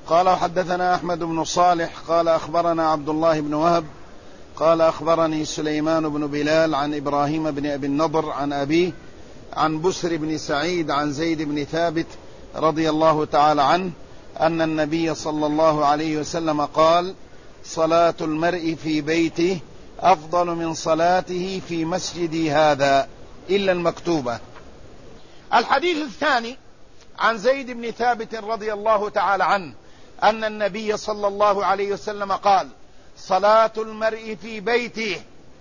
قال حدثنا أحمد بن صالح قال أخبرنا عبد الله بن وهب قال أخبرني سليمان بن بلال عن إبراهيم بن أبي النضر عن أبيه عن بسر بن سعيد عن زيد بن ثابت رضي الله تعالى عنه أن النبي صلى الله عليه وسلم قال: صلاة المرء في بيته أفضل من صلاته في مسجدي هذا إلا المكتوبة. الحديث الثاني عن زيد بن ثابت رضي الله تعالى عنه أن النبي صلى الله عليه وسلم قال: صلاة المرء في بيته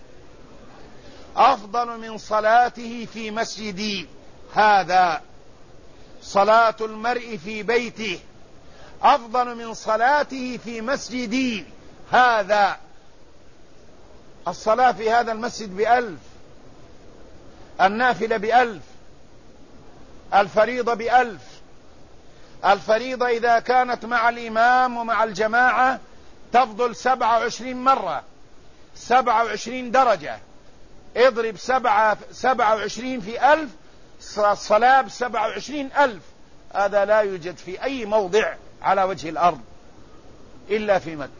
أفضل من صلاته في مسجدي هذا. صلاة المرء في بيته أفضل من صلاته في مسجدي هذا. الصلاة في هذا المسجد ب1000، النافلة ب1000، الفريضة ب1000. الفريضة إذا كانت مع الإمام ومع الجماعة تفضل 27 مرة، 27 درجة. اضرب 27 في 1000، الصلاة ب27,000. هذا لا يوجد في أي موضع على وجه الأرض إلا في مكة.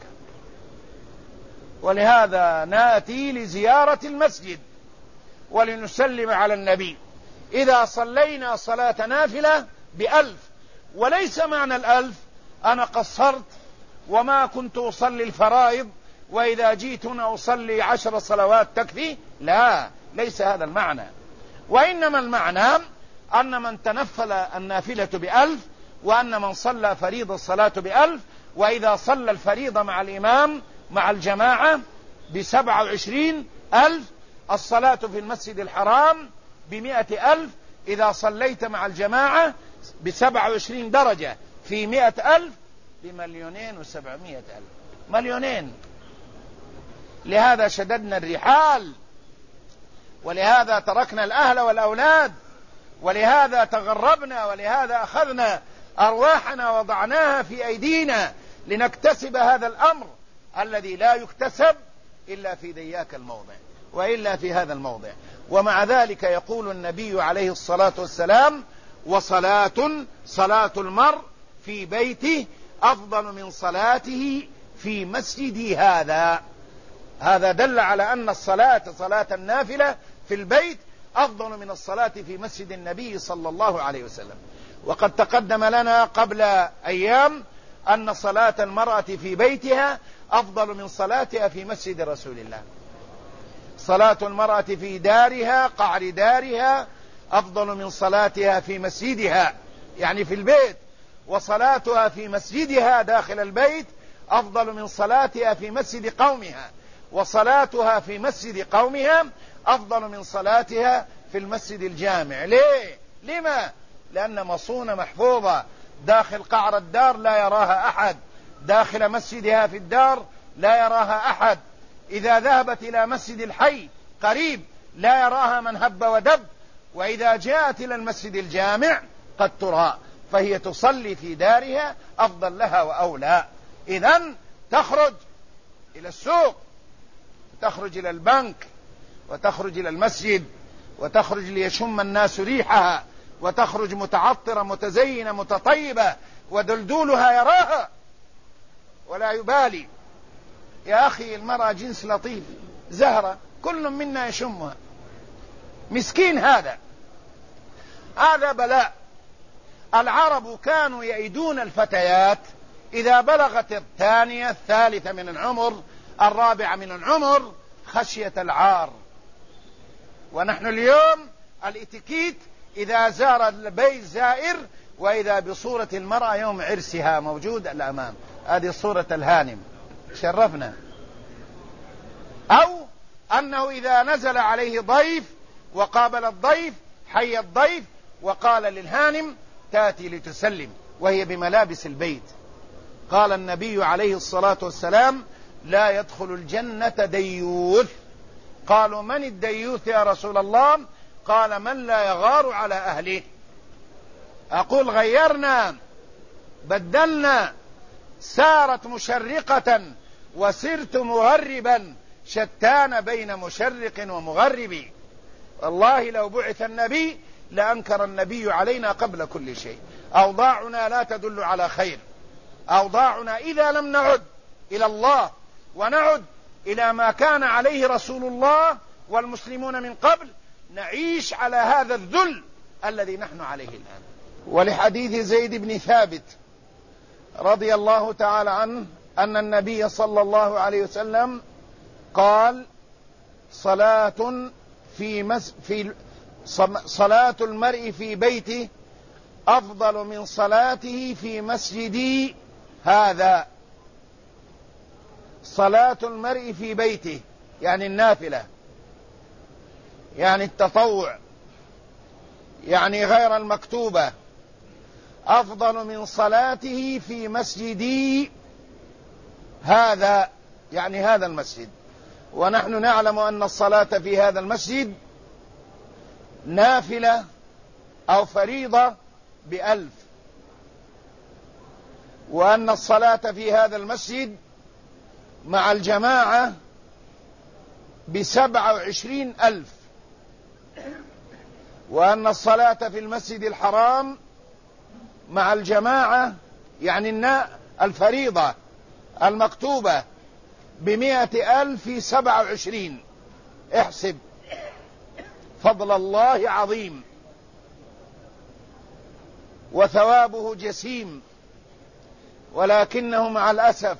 ولهذا نأتي لزيارة المسجد ولنسلم على النبي. إذا صلينا صلاة نافلة ب1000، وليس معنى 1000 أنا قصرت وما كنت أصلي الفرائض وإذا جيت هنا أصلي 10 صلوات تكفي، لا، ليس هذا المعنى. وإنما المعنى أن من تنفل النافلة ب1000، وأن من صلى فريضة الصلاة ب1000، وإذا صلى الفريضة مع الإمام مع الجماعة ب27,000. الصلاة في المسجد الحرام ب100,000. إذا صليت مع الجماعة ب27 درجة في 100,000 ب2,700,000. مليونين. لهذا شددنا الرحال، ولهذا تركنا الأهل والأولاد، ولهذا تغربنا، ولهذا أخذنا أرواحنا وضعناها في أيدينا لنكتسب هذا الأمر الذي لا يكتسب إلا في ذياك الموضع وإلا في هذا الموضع. ومع ذلك يقول النبي عليه الصلاة والسلام: صلاة المرء في بيته أفضل من صلاته في مسجدي هذا. هذا دل على أن صلاة النافلة في البيت أفضل من الصلاة في مسجد النبي صلى الله عليه وسلم. وقد تقدم لنا قبل أيام أن صلاة المرأة في بيتها أفضل من صلاتها في مسجد رسول الله. صلاة المرأة في دارها، قعر دارها، أفضل من صلاتها في مسجدها، يعني في البيت. وصلاتها في مسجدها داخل البيت أفضل من صلاتها في مسجد قومها. وصلاتها في مسجد قومها أفضل من صلاتها في المسجد الجامع. ليه؟ لما؟ لأن مصونة محفوظة داخل قعر الدار لا يراها أحد، داخل مسجدها في الدار لا يراها أحد. إذا ذهبت إلى مسجد الحي قريب لا يراها من هب ودب، وإذا جاءت إلى المسجد الجامع قد ترى، فهي تصلي في دارها أفضل لها وأولى. إذن تخرج إلى السوق، تخرج إلى البنك، وتخرج إلى المسجد، وتخرج ليشم الناس ريحها، وتخرج متعطرة متزينة متطيبة ودلدولها يراها ولا يبالي. يا أخي المرأة جنس لطيف، زهرة، كل منا يشمها. مسكين هذا بلاء. العرب كانوا يئدون الفتيات إذا بلغت الثانية الثالثة من العمر الرابعة من العمر خشية العار. ونحن اليوم الاتيكيت إذا زار البيت زائر وإذا بصورة المرأة يوم عرسها موجود الأمام، هذه صورة الهانم، شرفنا. أو أنه إذا نزل عليه ضيف وقابل الضيف حي الضيف وقال للهانم تأتي لتسلم وهي بملابس البيت. قال النبي عليه الصلاة والسلام: لا يدخل الجنة ديوث. قالوا: من الديوث يا رسول الله؟ قال: من لا يغار على أهله. أقول غيرنا، بدلنا، سارت مشرقة وسرت مغربا، شتان بين مشرق ومغرب. والله لو بعث النبي لأنكر النبي علينا قبل كل شيء. أوضاعنا لا تدل على خير، أوضاعنا إذا لم نعد إلى الله ونعد إلى ما كان عليه رسول الله والمسلمون من قبل، نعيش على هذا الذل الذي نحن عليه الآن. ولحديث زيد بن ثابت رضي الله تعالى عنه أن النبي صلى الله عليه وسلم قال: صلاة المرء في بيته أفضل من صلاته في مسجدي هذا. صلاة المرء في بيته يعني النافلة، يعني التطوع، يعني غير المكتوبة، أفضل من صلاته في مسجدي هذا، يعني هذا المسجد. ونحن نعلم أن الصلاة في هذا المسجد نافلة أو فريضة ب1000، وأن الصلاة في هذا المسجد مع الجماعة ب27,000، وأن الصلاة في المسجد الحرام مع الجماعة يعني الفريضة المكتوبة ب100,000 في 27. احسب، فضل الله عظيم وثوابه جسيم، ولكنه مع الأسف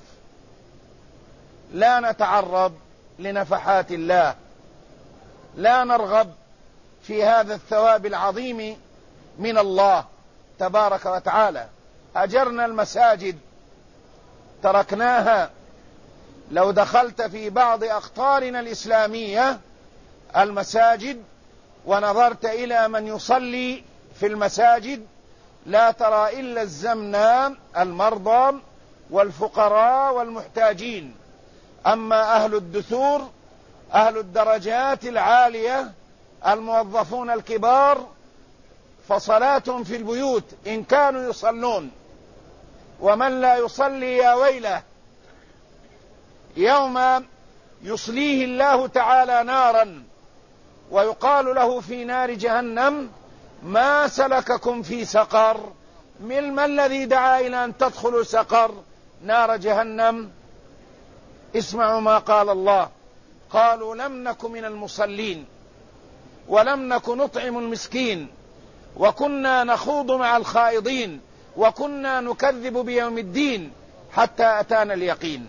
لا نتعرض لنفحات الله، لا نرغب في هذا الثواب العظيم من الله تبارك وتعالى. هجرنا المساجد، تركناها. لو دخلت في بعض أقطارنا الإسلامية المساجد ونظرت إلى من يصلي في المساجد لا ترى إلا الزمناء، المرضى والفقراء والمحتاجين. أما أهل الدثور، أهل الدرجات العالية، الموظفون الكبار، فصلاتهم في البيوت إن كانوا يصلون. ومن لا يصلي يا ويله، يوم يصليه الله تعالى نارا ويقال له في نار جهنم: ما سلككم في سقر؟ ما الذي دعا إلى أن تدخلوا سقر نار جهنم؟ اسمعوا ما قال الله: قالوا لم نك من المصلين ولم نك نطعم المسكين وكنا نخوض مع الخائضين وكنا نكذب بيوم الدين حتى أتانا اليقين.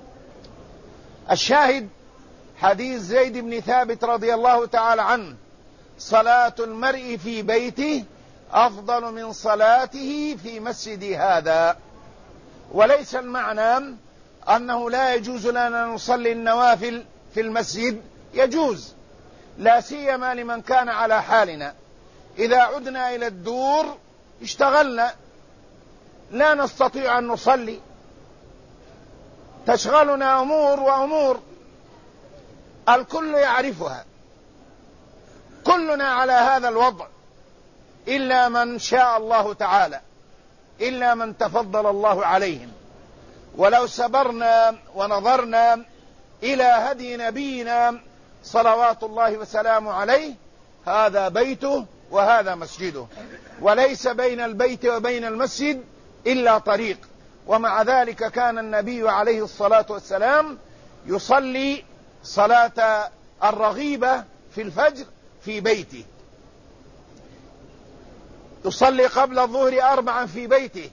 الشاهد حديث زيد بن ثابت رضي الله تعالى عنه: صلاة المرء في بيته أفضل من صلاته في مسجد هذا. وليس المعنى أنه لا يجوز لنا نصلي النوافل في المسجد، يجوز، لا سيما لمن كان على حالنا. إذا عدنا إلى الدور اشتغلنا، لا نستطيع أن نصلي، تشغلنا أمور وأمور الكل يعرفها، كلنا على هذا الوضع إلا من شاء الله تعالى، إلا من تفضل الله عليهم. ولو سبرنا ونظرنا إلى هدي نبينا صلوات الله وسلامه عليه، هذا بيته وهذا مسجده، وليس بين البيت وبين المسجد إلا طريق. ومع ذلك كان النبي عليه الصلاة والسلام يصلي صلاة الرغيبة في الفجر في بيته، يصلي قبل الظهر 4 في بيته،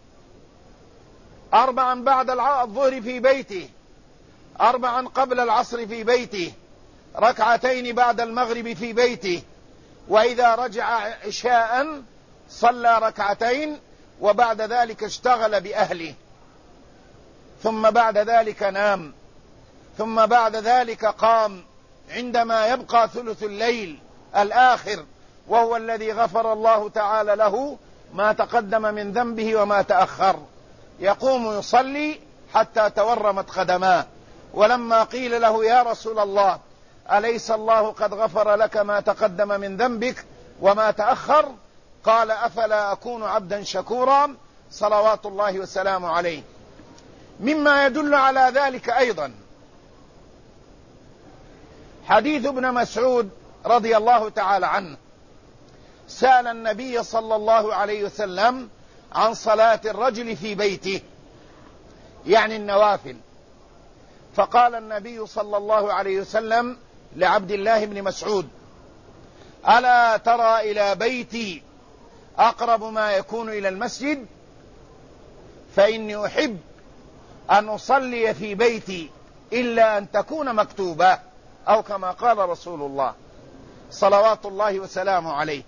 4 بعد الظهر في بيته، 4 قبل العصر في بيته، 2 بعد المغرب في بيته، وإذا رجع عشاء صلى 2 وبعد ذلك اشتغل بأهله، ثم بعد ذلك نام، ثم بعد ذلك قام عندما يبقى ثلث الليل الآخر، وهو الذي غفر الله تعالى له ما تقدم من ذنبه وما تأخر، يقوم يصلي حتى تورمت قدماه. ولما قيل له: يا رسول الله، أليس الله قد غفر لك ما تقدم من ذنبك وما تأخر؟ قال: أفلا أكون عبدا شكورا، صلوات الله وسلامه عليه. مما يدل على ذلك أيضا حديث ابن مسعود رضي الله تعالى عنه، سأل النبي صلى الله عليه وسلم عن صلاة الرجل في بيته، يعني النوافل. فقال النبي صلى الله عليه وسلم لعبد الله بن مسعود: ألا ترى إلى بيتي أقرب ما يكون إلى المسجد؟ فإني أحب أن أصلي في بيتي إلا أن تكون مكتوبة، أو كما قال رسول الله صلوات الله وسلامه عليه.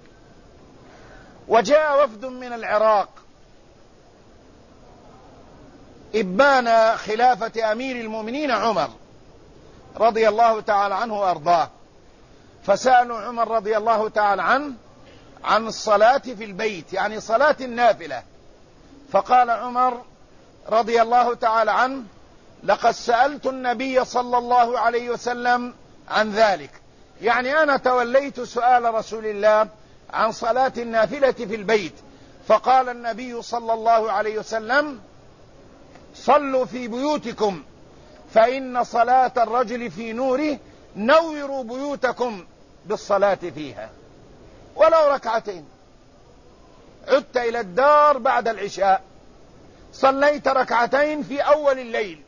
وجاء وفد من العراق إبان خلافة أمير المؤمنين عمر رضي الله تعالى عنه وأرضاه، فسألوا عمر رضي الله تعالى عنه عن الصلاة في البيت، يعني صلاة النافلة. فقال عمر رضي الله تعالى عنه: لقد سألت النبي صلى الله عليه وسلم عن ذلك، يعني أنا توليت سؤال رسول الله عن صلاة النافلة في البيت. فقال النبي صلى الله عليه وسلم: صلوا في بيوتكم فإن صلاة الرجل في نوره، نوروا بيوتكم بالصلاة فيها ولو ركعتين. عدت إلى الدار بعد العشاء، صليت ركعتين في أول الليل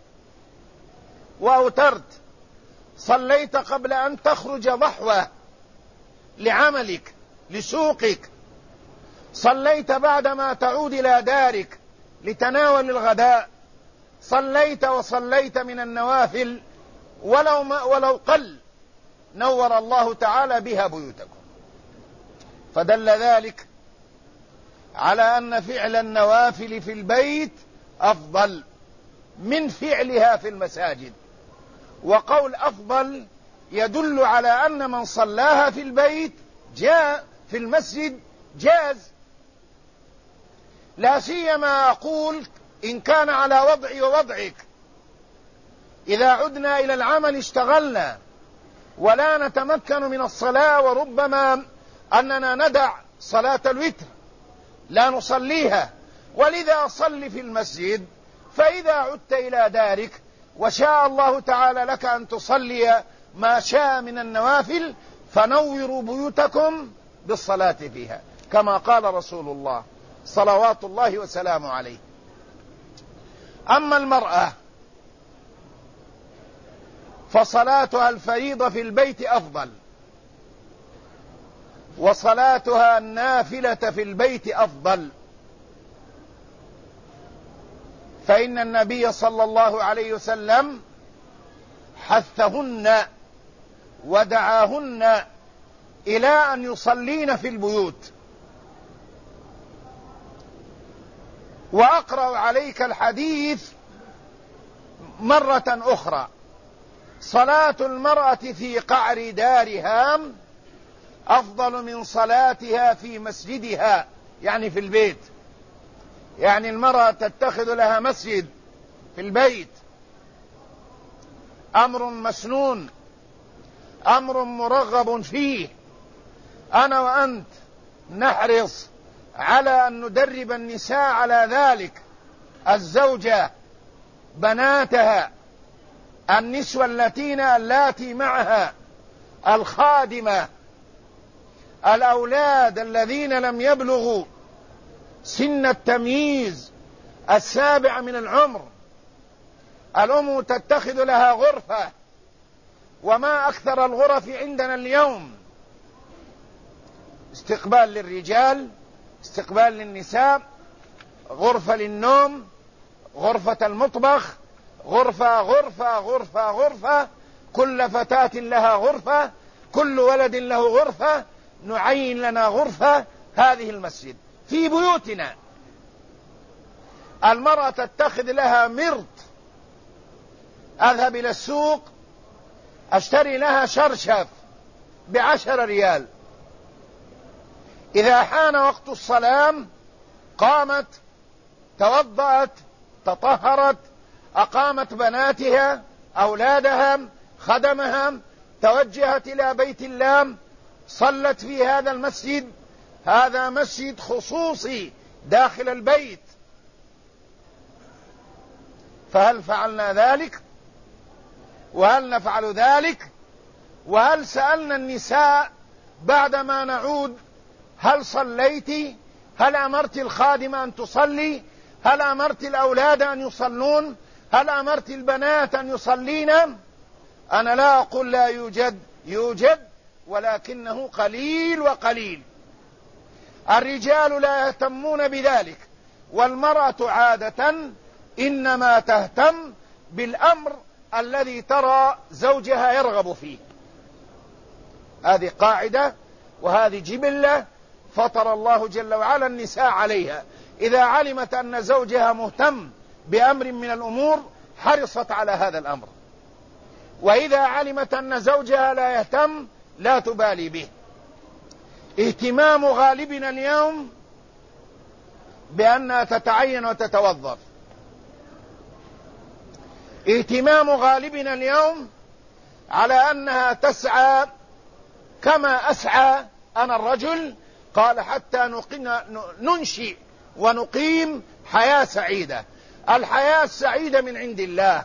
وأوترت، صليت قبل أن تخرج ضحوة لعملك لسوقك، صليت بعدما تعود إلى دارك لتناول الغداء، صليت وصليت من النوافل ولو قل، نور الله تعالى بها بيوتكم. فدل ذلك على أن فعل النوافل في البيت أفضل من فعلها في المساجد. وقول أفضل يدل على أن من صلاها في البيت جاء في المسجد جاز، لا سيما أقول إن كان على وضعي ووضعك. إذا عدنا إلى العمل اشتغلنا ولا نتمكن من الصلاة، وربما أننا ندع صلاة الوتر لا نصليها، ولذا صل في المسجد. فإذا عدت إلى دارك وشاء الله تعالى لك أن تصلي ما شاء من النوافل، فنوروا بيوتكم بالصلاة فيها، كما قال رسول الله صلوات الله وسلامه عليه. أما المرأة فصلاتها الفريضة في البيت أفضل، وصلاتها النافلة في البيت أفضل، فإن النبي صلى الله عليه وسلم حثهن ودعاهن إلى أن يصلين في البيوت. وأقرأ عليك الحديث مرة أخرى: صلاة المرأة في قعر دارها أفضل من صلاتها في مسجدها، يعني في البيت. يعني المرأة تتخذ لها مسجد في البيت، أمر مسنون، أمر مرغب فيه. أنا وأنت نحرص على أن ندرب النساء على ذلك، الزوجة، بناتها، النسوة اللاتي معها، الخادمة، الأولاد الذين لم يبلغوا سن التمييز 7 من العمر. الأم تتخذ لها غرفة، وما أكثر الغرف عندنا اليوم: استقبال للرجال، استقبال للنساء، غرفة للنوم، غرفة المطبخ، غرفة غرفة غرفة غرفة، كل فتاة لها غرفة، كل ولد له غرفة، نعين لنا غرفة. هذه المسجد في بيوتنا. المرأة تتخذ لها مرط، أذهب إلى السوق أشتري لها شرشف ب10 ريال، إذا حان وقت الصلاة قامت توضأت تطهرت، أقامت بناتها أولادها خدمها، توجهت إلى بيت الله، صلت في هذا المسجد. هذا مسجد خصوصي داخل البيت. فهل فعلنا ذلك؟ وهل نفعل ذلك؟ وهل سألنا النساء بعدما نعود: هل صليت؟ هل أمرت الخادمة أن تصلي؟ هل أمرت الأولاد أن يصلون؟ هل أمرت البنات أن يصلين؟ أنا لا أقول لا يوجد، يوجد، ولكنه قليل وقليل. الرجال لا يهتمون بذلك، والمرأة عادة إنما تهتم بالأمر الذي ترى زوجها يرغب فيه. هذه قاعدة وهذه جبلة فطر الله جل وعلا النساء عليها. إذا علمت أن زوجها مهتم بأمر من الأمور حرصت على هذا الأمر، وإذا علمت أن زوجها لا يهتم لا تبالي به. اهتمام غالبنا اليوم بأنها تتعين وتتوظف، اهتمام غالبنا اليوم على أنها تسعى كما أسعى أنا الرجل، قال حتى ننشئ ونقيم حياة سعيدة. الحياة السعيدة من عند الله،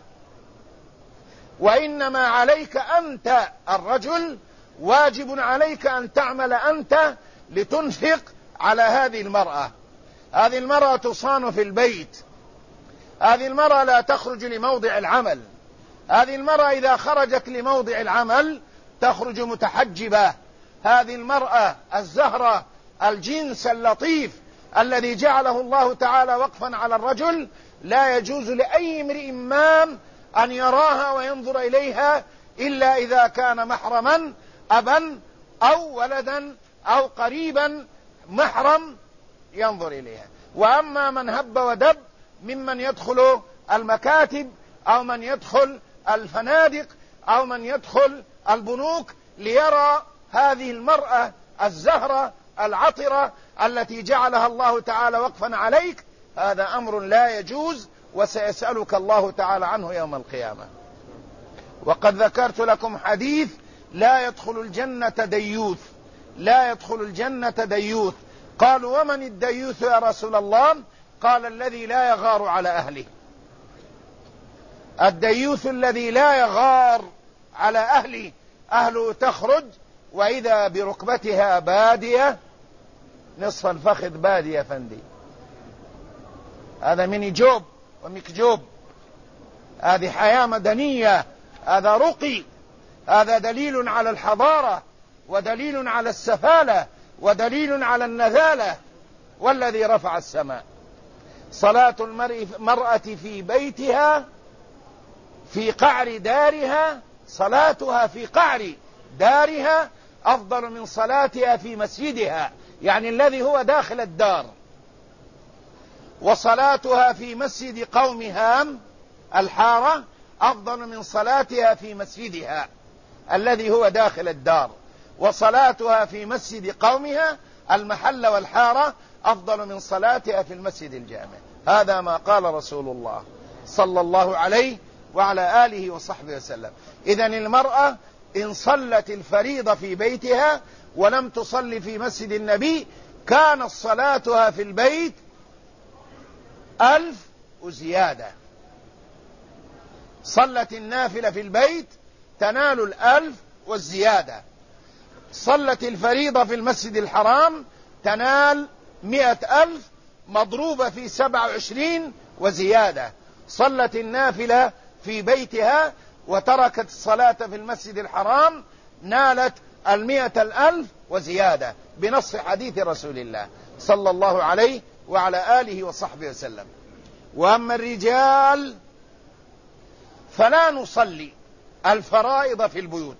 وإنما عليك أنت الرجل، واجب عليك أن تعمل أنت لتنفق على هذه المرأة. هذه المرأة تصان في البيت، هذه المرأة لا تخرج لموضع العمل، هذه المرأة إذا خرجت لموضع العمل تخرج متحجبة. هذه المرأة الزهرة الجنس اللطيف الذي جعله الله تعالى وقفا على الرجل، لا يجوز لأي امرئ مام أن يراها وينظر إليها إلا إذا كان محرما، أبا أو ولدا أو قريبا محرم ينظر إليها. وأما من هب ودب ممن يدخل المكاتب أو من يدخل الفنادق أو من يدخل البنوك ليرى هذه المرأة الزهرة العطرة التي جعلها الله تعالى وقفا عليك، هذا أمر لا يجوز، وسيسألك الله تعالى عنه يوم القيامة. وقد ذكرت لكم حديث: لا يدخل الجنة ديوث، لا يدخل الجنة ديوث. قالوا: ومن الديوث يا رسول الله؟ قال: الذي لا يغار على أهله. الديوث الذي لا يغار على أهله، أهله تخرج وإذا بركبتها بادية، نصف الفخذ بادية فندي، هذا مني جوب ومكجوب، هذه حياة مدنية، هذا رقي، هذا دليل على الحضارة ودليل على السفالة ودليل على النذالة. والذي رفع السماء. صلاة المرأة في بيتها في قعر دارها، صلاتها في قعر دارها أفضل من صلاتها في مسجدها، يعني الذي هو داخل الدار. وصلاتها في مسجد قومها الحارة أفضل من صلاتها في مسجدها الذي هو داخل الدار. وصلاتها في مسجد قومها المحل والحارة أفضل من صلاتها في المسجد الجامع. هذا ما قال رسول الله صلى الله عليه وعلى آله وصحبه وسلم. إذن المرأة إن صلت الفريضة في بيتها ولم تصلي في مسجد النبي كانت صلاتها في البيت 1000 وزيادة. صلت النافلة في البيت تنال 1000 والزيادة. صلت الفريضة في المسجد الحرام تنال 100,000 مضروبة في 27 وزيادة. صلت النافلة في بيتها وتركت الصلاة في المسجد الحرام نالت 100,000 وزيادة بنص حديث رسول الله صلى الله عليه وعلى آله وصحبه وسلم. وأما الرجال فلا نصلي الفرائض في البيوت،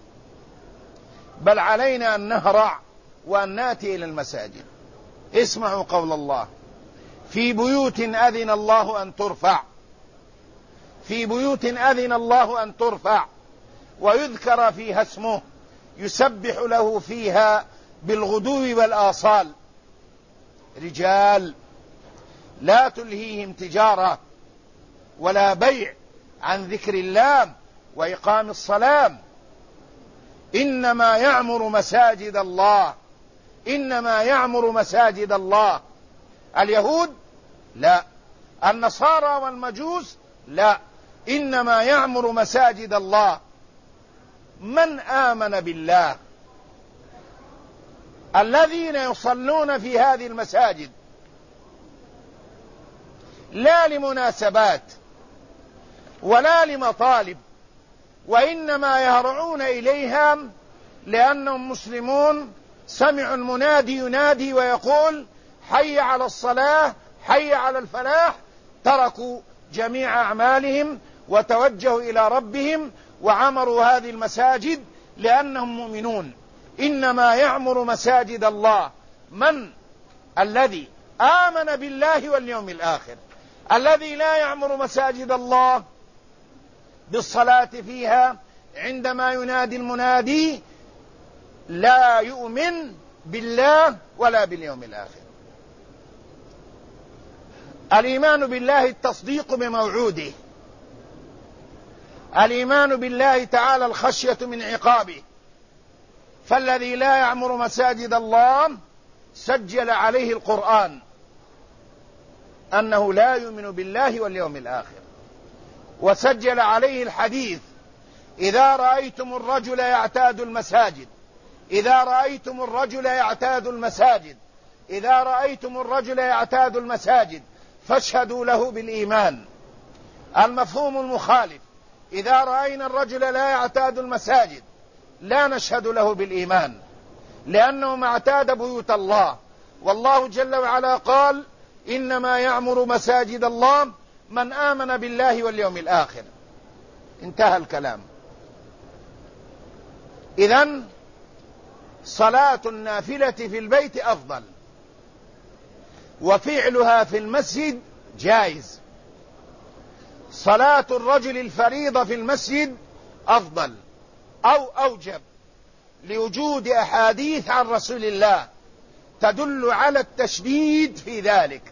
بل علينا أن نهرع وأن نأتي إلى المساجد. اسمعوا قول الله: في بيوت أذن الله أن ترفع، في بيوت أذن الله أن ترفع ويذكر فيها اسمه يسبح له فيها بالغدو والآصال. رجال لا تلهيهم تجارة ولا بيع عن ذكر الله وإقام الصلاة. إنما يعمر مساجد الله، إنما يعمر مساجد الله. اليهود لا، النصارى والمجوس لا، إنما يعمر مساجد الله من آمن بالله. الذين يصلون في هذه المساجد لا لمناسبات ولا لمطالب، وإنما يهرعون إليها لأنهم مسلمون سمعوا المنادي ينادي ويقول حي على الصلاة حي على الفلاح، تركوا جميع أعمالهم وتوجهوا إلى ربهم وعمروا هذه المساجد لأنهم مؤمنون. إنما يعمر مساجد الله من الذي آمن بالله واليوم الآخر. الذي لا يعمر مساجد الله بالصلاة فيها عندما ينادي المنادي لا يؤمن بالله ولا باليوم الآخر. الإيمان بالله التصديق بموعوده، الإيمان بالله تعالى الخشية من عقابه. فالذي لا يعمر مساجد الله سجل عليه القرآن أنه لا يؤمن بالله واليوم الآخر، وسجل عليه الحديث إذا رأيتم الرجل يعتاد المساجد، إذا رأيتم الرجل يعتاد المساجد، إذا رأيتم الرجل يعتاد المساجد فاشهدوا له بالإيمان. المفهوم المخالف: إذا رأينا الرجل لا يعتاد المساجد لا نشهد له بالإيمان، لأنه ما اعتاد بيوت الله، والله جل وعلا قال إنما يعمر مساجد الله من آمن بالله واليوم الآخر. انتهى الكلام. إذن صلاة النافلة في البيت أفضل، وفعلها في المسجد جائز. صلاة الرجل الفريضة في المسجد أفضل أو أوجب لوجود أحاديث عن رسول الله تدل على التشديد في ذلك.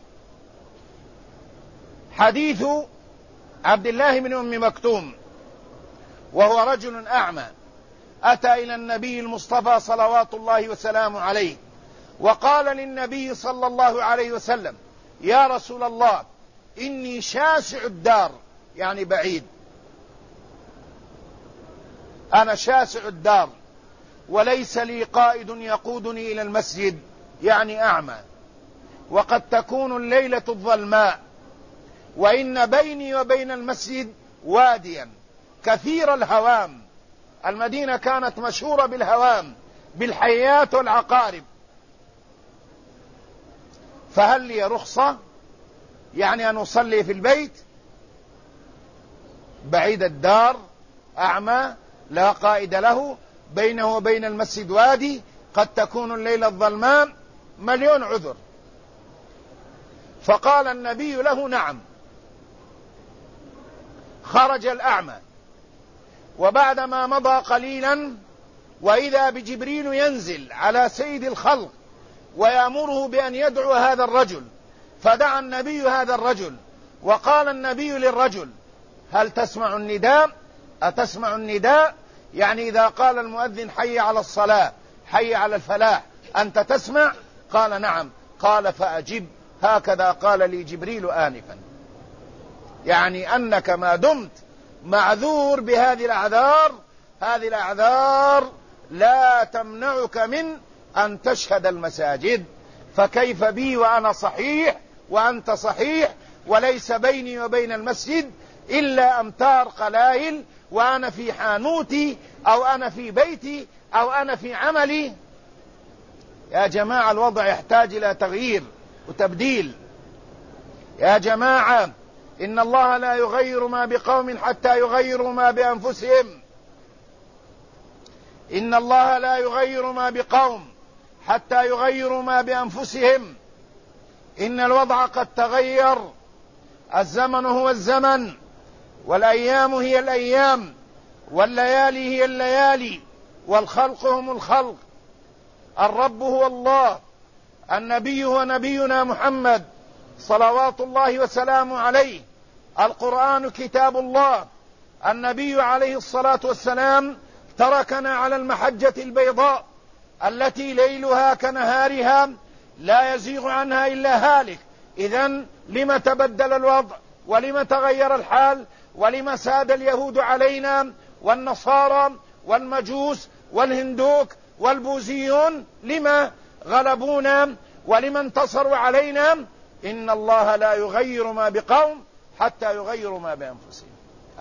حديث عبد الله بن أم مكتوم وهو رجل أعمى أتى إلى النبي المصطفى صلوات الله وسلامه عليه وقال للنبي صلى الله عليه وسلم: يا رسول الله إني شاسع الدار، يعني بعيد، أنا شاسع الدار وليس لي قائد يقودني إلى المسجد، يعني أعمى، وقد تكون الليلة الظلماء، وإن بيني وبين المسجد واديا كثير الهوام، المدينة كانت مشهورة بالهوام بالحيات والعقارب، فهل لي رخصة يعني أن أصلي في البيت؟ بعيد الدار، أعمى، لا قائد له، بينه وبين المسجد وادي، قد تكون الليلة الظلماء، مليون عذر. فقال النبي له: نعم. خرج الأعمى، وبعدما مضى قليلا وإذا بجبريل ينزل على سيد الخلق ويأمره بأن يدعو هذا الرجل، فدعا النبي هذا الرجل، وقال النبي للرجل: هل تسمع النداء؟ أتسمع النداء؟ يعني إذا قال المؤذن حي على الصلاة حي على الفلاح أنت تسمع؟ قال: نعم. قال: فأجب، هكذا قال لي جبريل آنفا. يعني أنك ما دمت معذور بهذه الأعذار، هذه الأعذار لا تمنعك من أن تشهد المساجد. فكيف بي وأنا صحيح وأنت صحيح وليس بيني وبين المسجد إلا أمتار قلائل، وأنا في حانوتي أو أنا في بيتي أو أنا في عملي؟ يا جماعة الوضع يحتاج إلى تغيير وتبديل. يا جماعة إن الله لا يغير ما بقوم حتى يغيروا ما بأنفسهم. إن الله لا يغير ما بقوم حتى يغيروا ما بأنفسهم. إن الوضع قد تغير، الزمن هو الزمن، والأيام هي الأيام، والليالي هي الليالي، والخلق هم الخلق. الرب هو الله، النبي هو نبينا محمد صلوات الله وسلامه عليه، القرآن كتاب الله، النبي عليه الصلاة والسلام تركنا على المحجة البيضاء التي ليلها كنهارها لا يزيغ عنها إلا هالك. إذن لم تبدل الوضع ولم تغير الحال ولم ساد اليهود علينا والنصارى والمجوس والهندوك والبوذيون؟ لما غلبونا ولم انتصروا علينا؟ إن الله لا يغير ما بقوم حتى يغيروا ما بأنفسهم.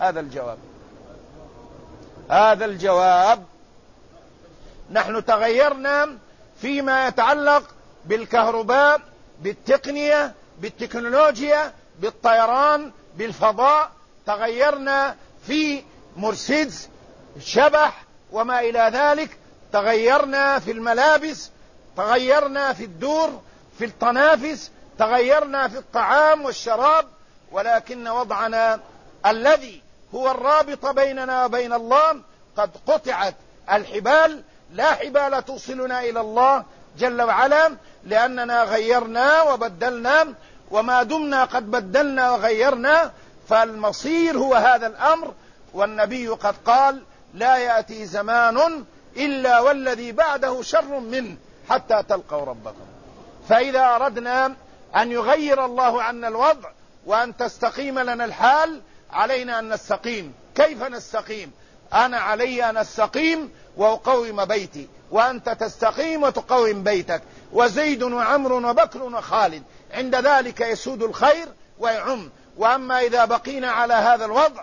هذا الجواب. نحن تغيرنا فيما يتعلق بالكهرباء، بالتقنية، بالتكنولوجيا، بالطيران، بالفضاء، تغيرنا في مرسيدس، شبح وما إلى ذلك، تغيرنا في الملابس، تغيرنا في الدور، في التنافس، تغيرنا في الطعام والشراب، ولكن وضعنا الذي هو الرابط بيننا وبين الله قد قطعت الحبال، لا حبال توصلنا إلى الله جل وعلا، لأننا غيرنا وبدلنا، وما دمنا قد بدلنا وغيرنا فالمصير هو هذا الأمر. والنبي قد قال: لا يأتي زمان إلا والذي بعده شر منه حتى تلقوا ربكم. فإذا أردنا أن يغير الله عنا الوضع وأن تستقيم لنا الحال علينا أن نستقيم. كيف نستقيم؟ أنا علي أن أستقيم وأقوم بيتي، وأنت تستقيم وتقوم بيتك، وزيد وعمر وبكر وخالد، عند ذلك يسود الخير ويعم. وأما إذا بقينا على هذا الوضع،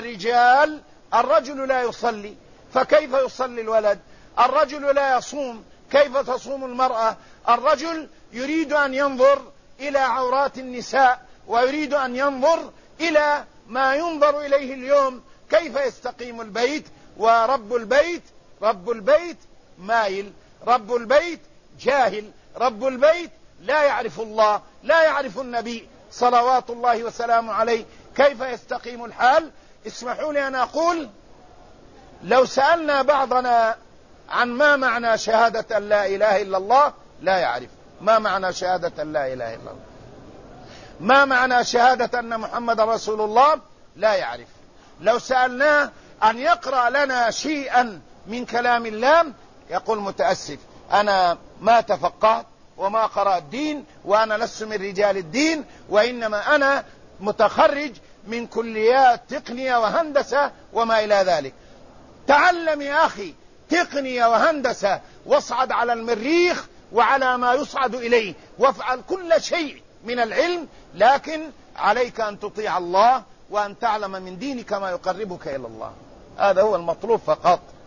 الرجل لا يصلي، فكيف يصلي الولد؟ الرجل لا يصوم، كيف تصوم المرأة؟ الرجل يريد أن ينظر إلى عورات النساء، ويريد أن ينظر إلى ما ينظر إليه اليوم، كيف يستقيم البيت؟ ورب البيت مايل، رب البيت جاهل، رب البيت لا يعرف الله، لا يعرف النبي صلوات الله وسلامه عليه. كيف يستقيم الحال؟ اسمحوا لي أن أقول: لو سألنا بعضنا عن ما معنى شهادة أن لا إله إلا الله لا يعرف. ما معنى شهادة أن لا إله إلا الله؟ ما معنى شهادة أن محمد رسول الله؟ لا يعرف. لو سألناه أن يقرأ لنا شيئا من كلام الله يقول: متأسف، أنا ما تفقهت وما قرأت الدين، وأنا لست من رجال الدين، وإنما أنا متخرج من كليات تقنية وهندسة وما إلى ذلك. تعلم يا أخي تقنية وهندسة، واصعد على المريخ وعلى ما يصعد إليه، وافعل كل شيء من العلم، لكن عليك أن تطيع الله وأن تعلم من دينك ما يقربك إلى الله. هذا هو المطلوب فقط.